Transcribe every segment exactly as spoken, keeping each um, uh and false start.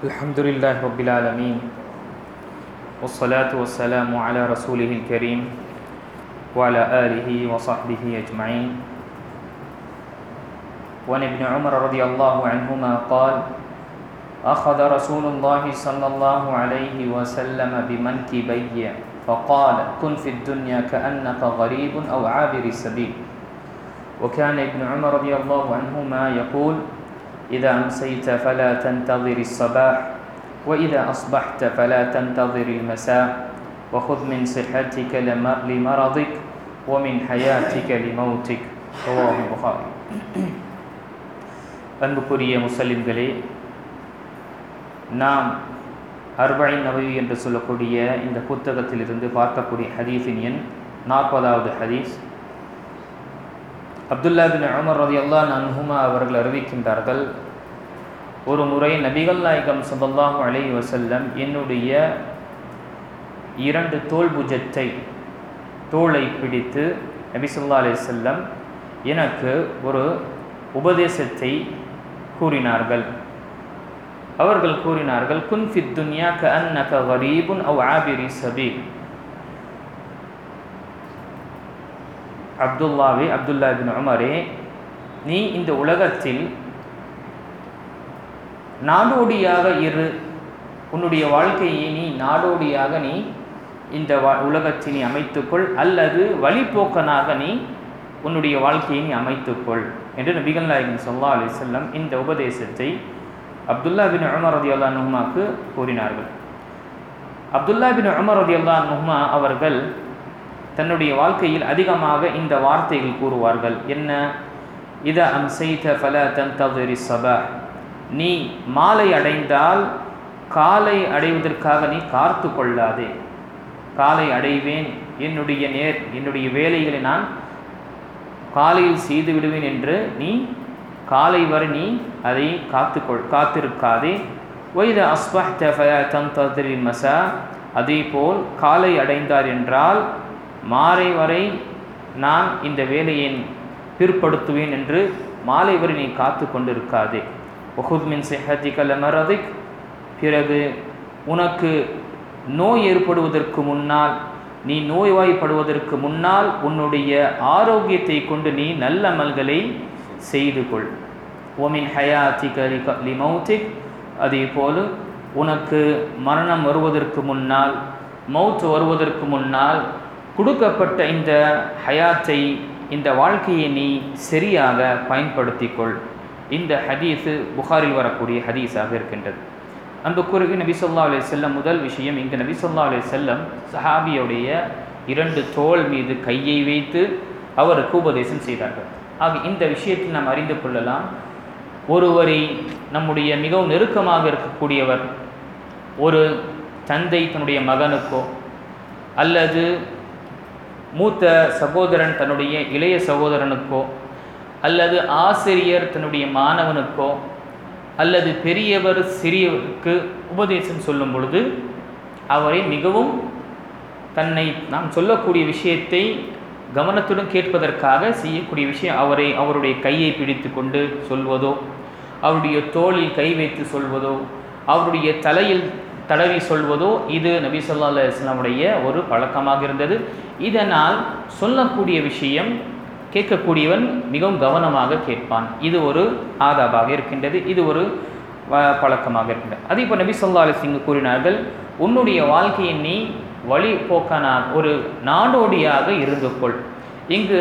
الحمد لله رب العالمين والصلاة والسلام على رسوله الكريم وعلى آله وصحبه أجمعين. وعن ابن عمر رضي الله عنهما قال: أخذ رسول الله صلى الله عليه وسلم بمنكبي فقال: كن في الدنيا كأنك غريب أو عابر السبيل. وكان ابن عمر رضي الله عنهما يقول: إذا أمسيت فلا تنتظر الصباح وإذا أصبحت فلا تنتظر المساء وخذ من صحتك لمرضك ومن حياتك لموتك. رواه البخاري. அன்புக்குரிய முஸ்லிம்களே, நாம் அர்பஈன் நவவி என்று சொல்லக்கூடிய இந்த புத்தகத்திலிருந்து பார்க்கக்கூடிய ஹதீஸின் எண் நாற்பதாவது ஹதீஸ். அப்துல்லா பின் உமர் ரலியல்லாஹு அன்ஹுமா அவர்கள் அறிவிக்கின்றார்கள், ஒரு முறை நபிகள் நாயகம் ஸல்லல்லாஹு அலைஹி வஸல்லம் என்னுடைய இரண்டு தோள் புஜத்தை தோளை பிடித்து நபி ஸல்லல்லாஹு அலைஹி வஸல்லம் எனக்கு ஒரு உபதேசத்தை கூறினார்கள். அவர்கள் கூறினார்கள், குன் ஃபித் துன்யா கஅன்னக கரீபுன் அவ் ஆபிரி சபீல். அப்துல்லாவே, அப்துல்லா பின் உமரே, நீ இந்த உலகத்தில் நாடோடியாக இரு. உன்னுடைய வாழ்க்கையை நீ நாடோடியாக நீ இந்த உலகத்தை நீ அமைத்துக்கொள், அல்லது வழிபோக்கனாக நீ உன்னுடைய வாழ்க்கையை நீ அமைத்துக்கொள் என்று நபிகள் நாயகம் ஸல்லல்லாஹு அலைஹி வஸல்லம் இந்த உபதேசத்தை அப்துல்லா பின் உமர் ரலியல்லாஹு அன்ஹுமாக்கு கூறினார்கள். அப்துல்லா பின் உமர் ரலியல்லாஹு அன்ஹுமா அவர்கள் தன்னுடைய வாழ்க்கையில் அதிகமாக இந்த வார்த்தைகள் கூறுவார்கள். என்ன? இதா அம்சைத ஃபலா தன்தஸிரி ஸபாஹ். நீ மாலை அடைந்தால் காலை அடைவதற்காக நீ காத்து கொள்ளாதே. காலை அடைவேன், என்னுடைய நேர் என்னுடைய வேலைகளை நான் காலையில் செய்து விடுவேன் என்று நீ காலை வரை நீ அதை காத்துக்கொள் காத்திருக்காதே. வைதா அஸ்பஹ்த ஃபலா தன்தஸிரி மஸா. அதேபோல் காலை அடைந்தார் என்றால் மாலை வரை நான் இந்த வேலையை பிற்படுத்துவேன் என்று மாலை வரை நீ காத்து கொண்டிருக்காதே. வஹுத் மின் சிஹ்ஹதிக லமரதிக். பிறகு உனக்கு நோய் ஏற்படுவதற்கு முன்னால், நீ நோய்வாய்ப்படுவதற்கு முன்னால் உன்னுடைய ஆரோக்கியத்தை கொண்டு நீ நல்ல அமல்களை செய்து கொள். ஒமின் ஹயாத்திக லிமௌத்திக். அதே போல் உனக்கு மரணம் வருவதற்கு முன்னால், மௌத் வருவதற்கு முன்னால் கொடுக்கப்பட்ட இந்த ஹயாத்தை, இந்த வாழ்க்கையை நீ சரியாக பயன்படுத்திக்கொள். இந்த ஹதீஸு புகாரில் வரக்கூடிய ஹதீஸாக இருக்கின்றது. அன்புக்குரிய நபி ஸல்லல்லாஹு அலைஹி வஸல்லம் முதல் விஷயம், இங்கு நபி ஸல்லல்லாஹு அலைஹி வஸல்லம் சஹாபியுடைய இரண்டு தோள் மீது கையை வைத்து அவருக்கு உபதேசம் செய்தார்கள். ஆக இந்த விஷயத்தில் நாம் அறிந்து கொள்ளலாம், ஒருவரை நம்முடைய மிகவும் நெருக்கமாக இருக்கக்கூடியவர், ஒரு தந்தை தன்னுடைய மகனுக்கோ, அல்லது மூத்த சகோதரன் தன்னுடைய இளைய சகோதரனுக்கோ, அல்லது ஆசிரியர் தன்னுடைய மாணவனுக்கோ, அல்லது பெரியவர் சிறியவருக்கு உபதேசம் சொல்லும் பொழுது அவரை மிகவும் தன்னை நாம் சொல்லக்கூடிய விஷயத்தை கவனத்துடன் கேட்பதற்காக செய்யக்கூடிய விஷயம், அவரை அவருடைய கையை பிடித்து கொண்டு சொல்வதோ, அவருடைய தோளில் கை வைத்து சொல்வதோ, அவருடைய தலையில் தடவி சொல்வதோ, இது நபி ஸல்லல்லாஹு அலைஹி வஸல்லமுடைய ஒரு பழக்கமாக இருந்தது. இதனால் சொல்லக்கூடிய விஷயம் கேட்கக்கூடியவன் மிகவும் கவனமாக கேட்பான். இது ஒரு ஆதாபாக இருக்கின்றது, இது ஒரு பழக்கமாக இருக்கின்றது. அதே போல் நபி ஸல்லல்லாஹு அலைஹி வஸல்லம் கூறினார்கள், உன்னுடைய வாழ்க்கையை நீ வழிபோக்கனாக ஒரு நாடோடியாக இருந்து கொள். இங்கு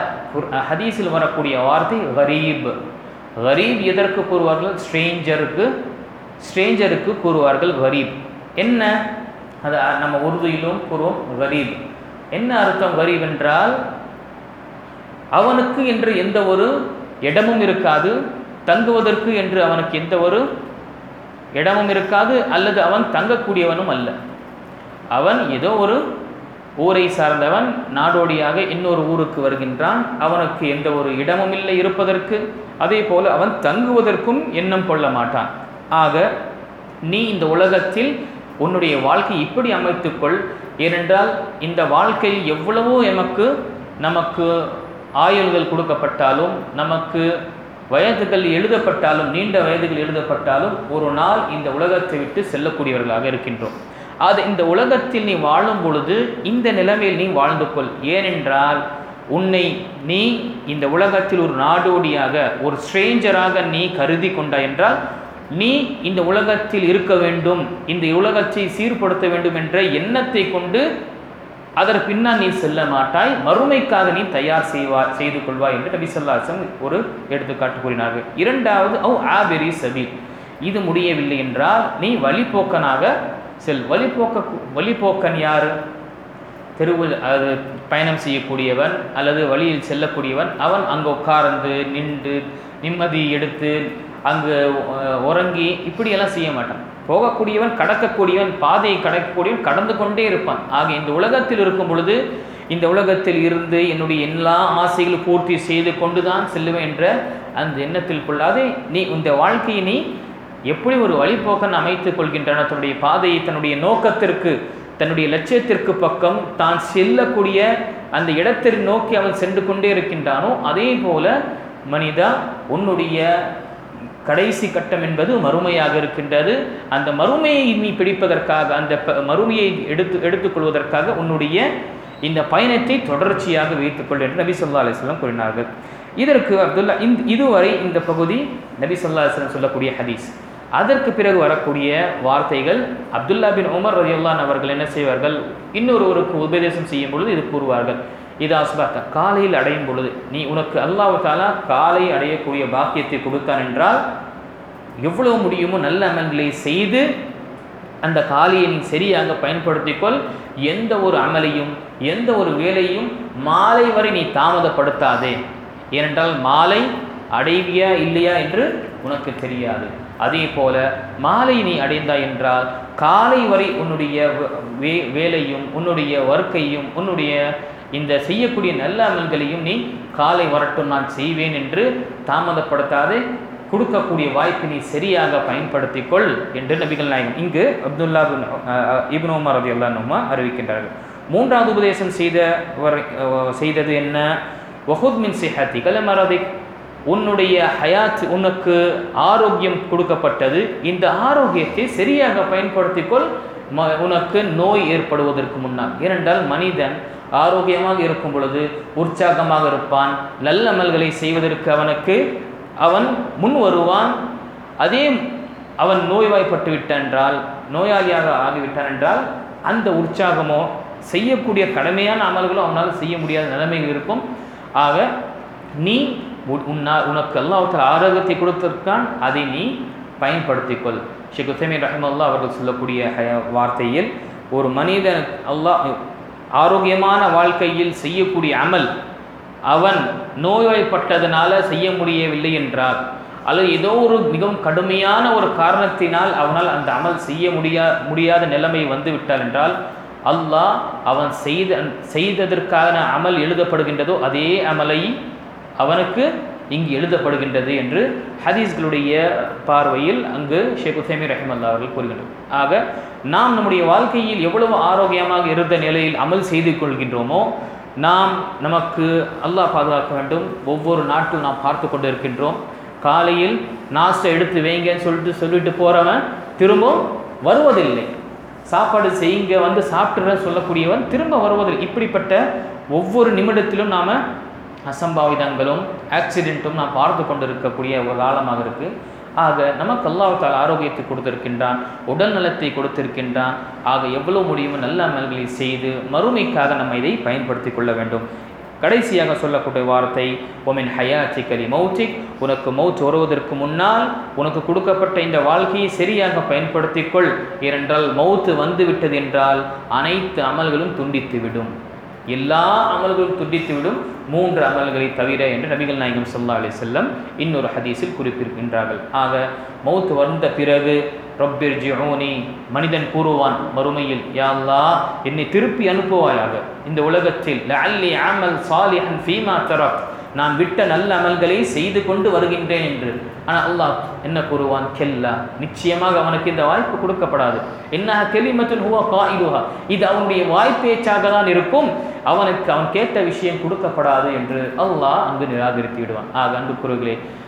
ஹதீஸில் வரக்கூடிய வார்த்தை கரீப். கரீப் எதற்கு கூறுவார்கள்? ஸ்ட்ரேஞ்சருக்கு ஸ்ட்ரேஞ்சருக்கு கூறுவார்கள் கரீப். என்ன? அது நம்ம உருதுவிலும் கூறுவோம் கரீப். என்ன அர்த்தம் கரீப் என்றால், அவனுக்கு என்று எந்த ஒரு இடமும் இருக்காது, தங்குவதற்கு என்று அவனுக்கு எந்த ஒரு இடமும் இருக்காது, அல்லது அவன் தங்கக்கூடியவனும் அல்ல. அவன் ஏதோ ஒரு ஊரை சார்ந்தவன், நாடோடியாக இன்னொரு ஊருக்கு வருகின்றான், அவனுக்கு எந்த ஒரு இடமும் இல்லை இருப்பதற்கு, அதே போல் அவன் தங்குவதற்கும் எண்ணம் கொள்ள மாட்டான். ஆக நீ இந்த உலகத்தில் உன்னுடைய வாழ்க்கை இப்படி அமைத்துக்கொள். ஏனென்றால் இந்த வாழ்க்கையில் எவ்வளவோ எமக்கு நமக்கு ஆயுள்கள் கொடுக்கப்பட்டாலும், நமக்கு வயதுகள் எழுதப்பட்டாலும், நீண்ட வயதுகள் எழுதப்பட்டாலும் ஒரு நாள் இந்த உலகத்தை விட்டு செல்லக்கூடியவர்களாக இருக்கின்றோம். அது இந்த உலகத்தில் நீ வாழும் பொழுது இந்த நிலைமையில் நீ வாழ்ந்து கொள். ஏனென்றால் உன்னை நீ இந்த உலகத்தில் ஒரு நாடோடியாக, ஒரு ஸ்ட்ரேஞ்சராக நீ கருதி கொண்டாய் என்றால் நீ இந்த உலகத்தில் இருக்க வேண்டும், இந்த உலகத்தை சீர்படுத்த வேண்டும் என்ற எண்ணத்தை கொண்டு அதற்கு பின்னால் நீ செல்ல மாட்டாய், மறுமைக்காக நீ தயார் செய்வாய் செய்து கொள்வாய் என்று நபி ஸல்லல்லாஹு அலைஹி வஸல்லம் ஒரு எடுத்துக்காட்டு கூறினார்கள். இரண்டாவது, அவ் ஆபிரி சபீல், இது முடியவில்லை என்றால் நீ வழிபோக்கனாக செல். வழிபோக்க வழிபோக்கன் யார்? தெருவில் அது பயணம் செய்யக்கூடியவன் அல்லது வழியில் செல்லக்கூடியவன். அவன் அங்கே உட்கார்ந்து நின்று நிம்மதி எடுத்து அங்கு உறங்கி இப்படியெல்லாம் செய்ய மாட்டான். போகக்கூடியவன், கடக்கக்கூடியவன், பாதையை கடக்கக்கூடியவன் கடந்து கொண்டே இருப்பான். ஆக இந்த உலகத்தில் இருக்கும் பொழுது இந்த உலகத்தில் இருந்து என்னுடைய எல்லா ஆசைகளும் பூர்த்தி செய்து கொண்டு தான் செல்லுவேன் என்ற அந்த எண்ணத்தில் கொள்ளாதே நீ இந்த வாழ்க்கையை நீ எப்படி ஒரு வழிபோக்கன் அமைத்துக் கொள்கின்றன, தன்னுடைய பாதையை தன்னுடைய நோக்கத்திற்கு, தன்னுடைய லட்சியத்திற்கு பக்கம் தான் செல்லக்கூடிய அந்த இடத்தை நோக்கி அவன் சென்று கொண்டே இருக்கின்றானோ அதே போல மனிதா உன்னுடைய கடைசி கட்டம் என்பது மறுமையாக இருக்கின்றது. அந்த மறுமையை நீ பிடிப்பதற்காக, அந்த மறுமையை எடுத்து எடுத்துக்கொள்வதற்காக உன்னுடைய இந்த பயணத்தை தொடர்ச்சியாக வைத்துக்கொள் என்று நபி ஸல்லல்லாஹு அலைஹி வஸல்லம் கூறினார்கள். இதற்கு அப்துல்லா இந்த இதுவரை இந்த பகுதி நபி ஸல்லல்லாஹு அலைஹி வஸல்லம் சொல்லக்கூடிய ஹதீஸ். அதற்கு பிறகு வரக்கூடிய வார்த்தைகள் அப்துல்லா பின் உமர் ரலியல்லாஹு அன்ஹு அவர்கள் என்ன செய்வார்கள், இன்னொருவருக்கு உபதேசம் செய்யும் பொழுது இது கூறுவார்கள். இது அஸ்பாத்த, காலையில் அடையும் பொழுது நீ உனக்கு அல்லாஹ் தஆலா காலை அடையக்கூடிய பாக்கியத்தை கொடுத்தான் என்றால் எவ்வளவு முடியுமோ நல்ல அமல்களை செய்து அந்த காலையை நீ சரியாக பயன்படுத்திக்கொள். எந்த ஒரு அமலையும் எந்த ஒரு வேலையும் மாலை வரை நீ தாமதப்படுத்தாதே. ஏனென்றால் மாலை அடைவியா இல்லையா என்று உனக்கு தெரியாது. அதே போல மாலை நீ அடைந்தாய் என்றால் காலை வரை உன்னுடைய வே வேலையும் உன்னுடைய வர்க்கையும் உன்னுடைய இந்த செய்யக்கூடிய நல்ல அமல்களையும் நீ காலை வரட்டும் நான் செய்வேன் என்று தாமதப்படுத்தாதே, கொடுக்கக்கூடிய வாய்ப்பை நீ சரியாக பயன்படுத்திக்கொள் என்று நபிகள் நாயகம் இங்கு அப்துல்லா பின் இப்னு உமர் ரலியல்லாஹு அன்ஹு அறிவிக்கின்றார்கள். மூன்றாவது உபதேசம் செய்தவர் செய்தது என்ன? வஹுத் மின் சிஹத்திக லமரதிக், உன்னுடைய ஹயாத், உனக்கு ஆரோக்கியம் கொடுக்கப்பட்டது, இந்த ஆரோக்கியத்தை சரியாக பயன்படுத்திக்கொள் உனக்கு நோய் ஏற்படுவதற்கு முன்னால். ஏனென்றால் மனிதன் ஆரோக்கியமாக இருக்கும் பொழுது உற்சாகமாக இருப்பான், நல்ல அமல்களை செய்வதற்கு அவனுக்கு அவன் முன் வருவான். அதே அவன் நோய்வாய்ப்பட்டு விட்டான் என்றால், நோயாளியாக ஆகிவிட்டான் என்றால் அந்த உற்சாகமோ செய்யக்கூடிய கடமையான அமல்களோ அவனால் செய்ய முடியாத நிலைமைகள் இருக்கும். ஆக நீ உன்னா உனக்கு அல்லாஹ் தஆலா ஆரோக்கியத்தை கொடுத்திருக்கான், அதை நீ பயன்படுத்திக்கொள். ஷேக் உத்தைமீன் ரஹிமஹுல்லாஹ் அவர்கள் சொல்லக்கூடிய வார்த்தையில், ஒரு மனிதன் அல்லாஹ் ஆரோக்கியமான வாழ்க்கையில் செய்யக்கூடிய அமல் அவன் நோய்வாய்ப்பட்டதனால செய்ய முடியவில்லை என்றால், அல்லது ஏதோ ஒரு மிகவும் கடுமையான ஒரு காரணத்தினால் அவனால் அந்த அமல் செய்ய முடியா முடியாத நிலைமை வந்து விட்டார் என்றால், அல்லாஹ் அவன் செய்த செய்ததற்கான அமல் எழுதப்படுகின்றதோ அதே அமலை அவனுக்கு இங்கு எழுதப்படுகின்றது என்று ஹதீஸ்களுடைய பார்வையில் அங்கு ஷேக் உத்தைமீன் ரஹிமஹுல்லாஹ் அவர்கள் கூறுகின்றனர். ஆக நாம் நம்முடைய வாழ்க்கையில் எவ்வளவு ஆரோக்கியமாக இருந்த நிலையில் அமல் செய்து கொள்கின்றோமோ, நாம் நமக்கு அல்லாஹ் பாதுகாக்க வேண்டும். ஒவ்வொரு நாட்டும் நாம் பார்த்து கொண்டு இருக்கின்றோம். காலையில் நாஸ்டா எடுத்து வைங்கன்னு சொல்லிட்டு சொல்லிட்டு போகிறவன் திரும்ப வருவதில்லை. சாப்பாடு செய்யுங்க வந்து சாப்பிட்ற சொல்லக்கூடியவன் திரும்ப வருவதில்லை. இப்படிப்பட்ட ஒவ்வொரு நிமிடத்திலும் நாம் அசம்பாவிதங்களும் ஆக்சிடென்ட்டும் நாம் பார்த்து கொண்டு இருக்கக்கூடிய ஒரு காலமாக இருக்குது. ஆக நமக்கு அல்லாஹ் தஆலா ஆரோக்கியத்தை கொடுத்திருக்கின்றான், உடல் நலத்தை கொடுத்திருக்கின்றான். ஆக எவ்வளவு முடியுமோ நல்ல அமல்களை செய்து மறுமைக்காக நம்ம இதை பயன்படுத்தி கொள்ள வேண்டும். கடைசியாக சொல்லக்கூடிய வார்த்தை, ஒமின் ஹயாத்திக லி மௌத்திக், உனக்கு மௌத் வருவதற்கு முன்னால் உனக்கு கொடுக்கப்பட்ட இந்த வாழ்க்கையை சரியாக பயன்படுத்திக்கொள். ஏனென்றால் மௌத்து வந்து விட்டது என்றால் அனைத்து அமல்களும் துண்டித்துவிடும், எல்லா அமல்களும் துண்டித்துவிடும், மூன்று அமல்களை தவிர என்று நபிகள் நாயகம் ஸல்லல்லாஹு அலைஹி வஸல்லம் இன்னொரு ஹதீஸில் குறிப்பிட்டிருக்கின்றார்கள். ஆக மௌத் வந்த பிறகு ரப்பிர்ஜிஊனி, மனிதன் கூறுவான் மறுமையில், யா அல்லாஹ் என்னை திருப்பி அனுப்புவாயாக இந்த உலகத்தில், லஅல்லி அமல் சாலிஹன் ஃபீமா தரக், நான் விட்ட நல்ல அமல்களை செய்து கொண்டு வருகின்றேன் என்று. ஆனால் அல்லாஹ் என்ன கூறுவான், கெல்லா, நிச்சயமாக அவனுக்கு இந்த வாய்ப்பு கொடுக்கப்படாது. என்ன கலிமத்துன் ஹுவ காயிலுஹா, இது அவனுடைய வாய்ப்பேச்சாக தான் இருக்கும், அவனுக்கு அவன் கேட்ட விஷயம் கொடுக்கப்படாது என்று அல்லாஹ் அங்கு நிராகரித்து விடுவான். ஆக அன்புக்குரியவர்களே,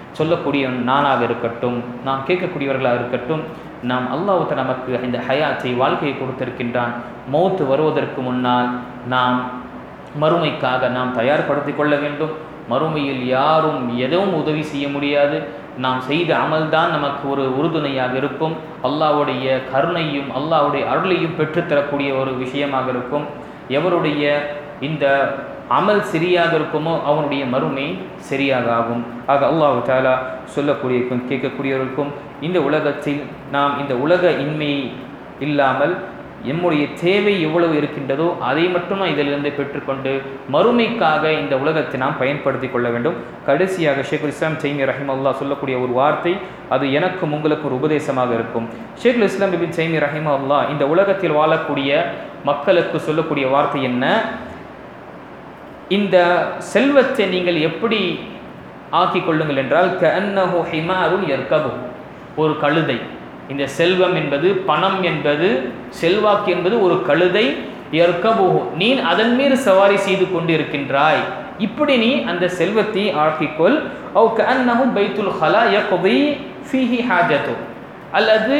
சொல்லக்கூடிய நானாக இருக்கட்டும், நாம் கேட்கக்கூடியவர்களாக இருக்கட்டும், நாம் அல்லாஹ் நமக்கு இந்த ஹயாத்தை வாழ்க்கையை கொடுத்திருக்கின்றான். மௌத்து வருவதற்கு முன்னால் நாம் மறுமைக்காக நாம் தயார்படுத்தி கொள்ள வேண்டும். மறுமையில் யாரும் எதுவும் உதவி செய்ய முடியாது. நாம் செய்த அமல்தான் நமக்கு ஒரு உறுதுணையாக இருக்கும். அல்லாஹ்வுடைய கருணையும் அல்லாஹ்வுடைய அருளையும் பெற்றுத்தரக்கூடிய ஒரு விஷயமாக இருக்கும். எவருடைய இந்த அமல் சரியாக இருக்குமோ அவனுடைய மறுமை சரியாக ஆகும். ஆக அல்லாஹ் தஆலா சொல்லக்கூடியக்கும் கேட்கக்கூடியவர்களுக்கும் இந்த உலகத்தில் நாம் இந்த உலக இன்மை இல்லாமல் எம்முடைய தேவை எவ்வளவு இருக்கின்றதோ அதை மட்டும் இதிலிருந்து பெற்றுக்கொண்டு மறுமைக்காக இந்த உலகத்தை நாம் பயன்படுத்தி கொள்ள வேண்டும். கடைசியாக ஷேகுல் இஸ்லாம் தைமியா ரஹிமஹுல்லாஹ் சொல்லக்கூடிய ஒரு வார்த்தை, அது எனக்கும் உங்களுக்கு ஒரு உபதேசமாக இருக்கும். ஷேகுல் இஸ்லாம் இப்னு தைமியா ரஹிமஹுல்லாஹ் இந்த உலகத்தில் வாழக்கூடிய மக்களுக்கு சொல்லக்கூடிய வார்த்தை என்ன? இந்த செல்வத்தை நீங்கள் எப்படி ஆக்கி கொள்ளுங்கள் என்றால், கஅன்னஹு ஹிமாருன் யர்கபு, ஒரு கழுதை. இந்த செல்வம் என்பது, பணம் என்பது, செல்வாக்கு என்பது ஒரு கழுதை. யர்கபு, நீ அதன் மீது சவாரி செய்து கொண்டு இருக்கின்றாய். இப்படி நீ அந்த செல்வத்தை ஆக்கிக்கொள். அவ் கஅன்னஹு பைத்துல் ஹலா யக்தி ஃபீஹி ஹாஜத்து, அல்லது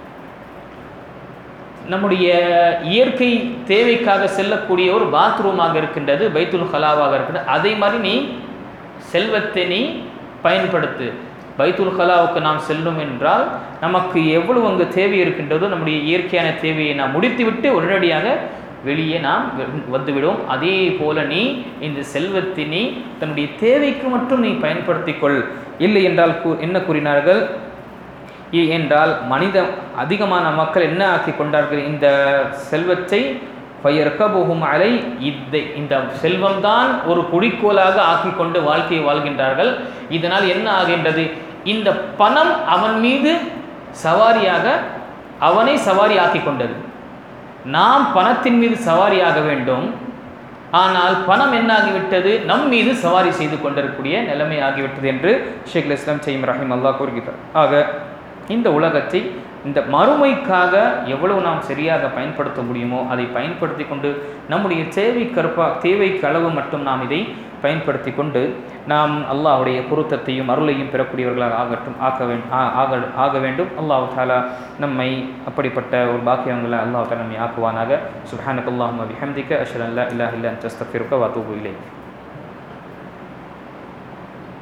நம்முடைய இயற்கை தேவைக்காக செல்லக்கூடிய ஒரு பாத்ரூமாக இருக்கின்றது, பைத்துல் ஹலாவாக இருக்கின்றது. அதே மாதிரி நீ செல்வத்தை நீ பயன்படுத்து. பைத்துல் ஹலாவுக்கு நாம் செல்லும் என்றால் நமக்கு எவ்வளவு அங்கு தேவை இருக்கின்றதோ நம்முடைய இயற்கையான தேவையை நாம் முடித்துவிட்டு உடனடியாக வெளியே நாம் வந்துவிடும். அதே போல நீ இந்த செல்வத்தை நீ தன்னுடைய தேவைக்கு மட்டும் நீ பயன்படுத்திக்கொள். இல்லை என்றால் என்ன கூறினார்கள் என்றால், மனித அதிகமான மக்கள் என்ன ஆக்கி கொண்டார்கள்? இந்த செல்வத்தை ஃபயர்கபுஹும் அலை, இதை இந்த செல்வம்தான் ஒரு குறிக்கோளாக ஆக்கி கொண்டு வாழ்க்கையை வாழ்கின்றார்கள். இதனால் என்ன ஆகின்றது? இந்த பணம் அவன் மீது சவாரியாக அவனை சவாரி ஆக்கி கொண்டது. நாம் பணத்தின் மீது சவாரியாக வேண்டும், ஆனால் பணம் என்ன ஆகிவிட்டது? நம் மீது சவாரி செய்து கொண்டிருக்கக்கூடிய நிலைமை ஆகிவிட்டது என்று ஷேகுல் இஸ்லாம் தைமியா ரஹிமஹுல்லாஹ் கூறுகிறார். ஆக இந்த உலகத்தை இந்த மறுமைக்காக எவ்வளவு நாம் சரியாக பயன்படுத்த முடியுமோ அதை பயன்படுத்தி கொண்டு நம்முடைய தேவை கற்பா தேவைக்கு அளவு மட்டும் நாம் இதை பயன்படுத்தி கொண்டு நாம் அல்லாஹ்வுடைய பொருத்தத்தையும் அருளையும் பெறக்கூடியவர்களாக ஆகட்டும் ஆக்க வேண்டும் ஆக ஆக வேண்டும். அல்லாஹ் தஆலா நம்மை அப்படிப்பட்ட ஒரு பாக்கியங்களை அல்லாஹ் தஆலா நம்மை ஆக்குவானாக. சுப்ஹானக்கல்லாஹும்ம பிஹம்திக அஷ்ஹது அன் லா இலாஹா இல்லா அன்த அஸ்தக்ஃபிருக வ அத்தூபு இலைக்.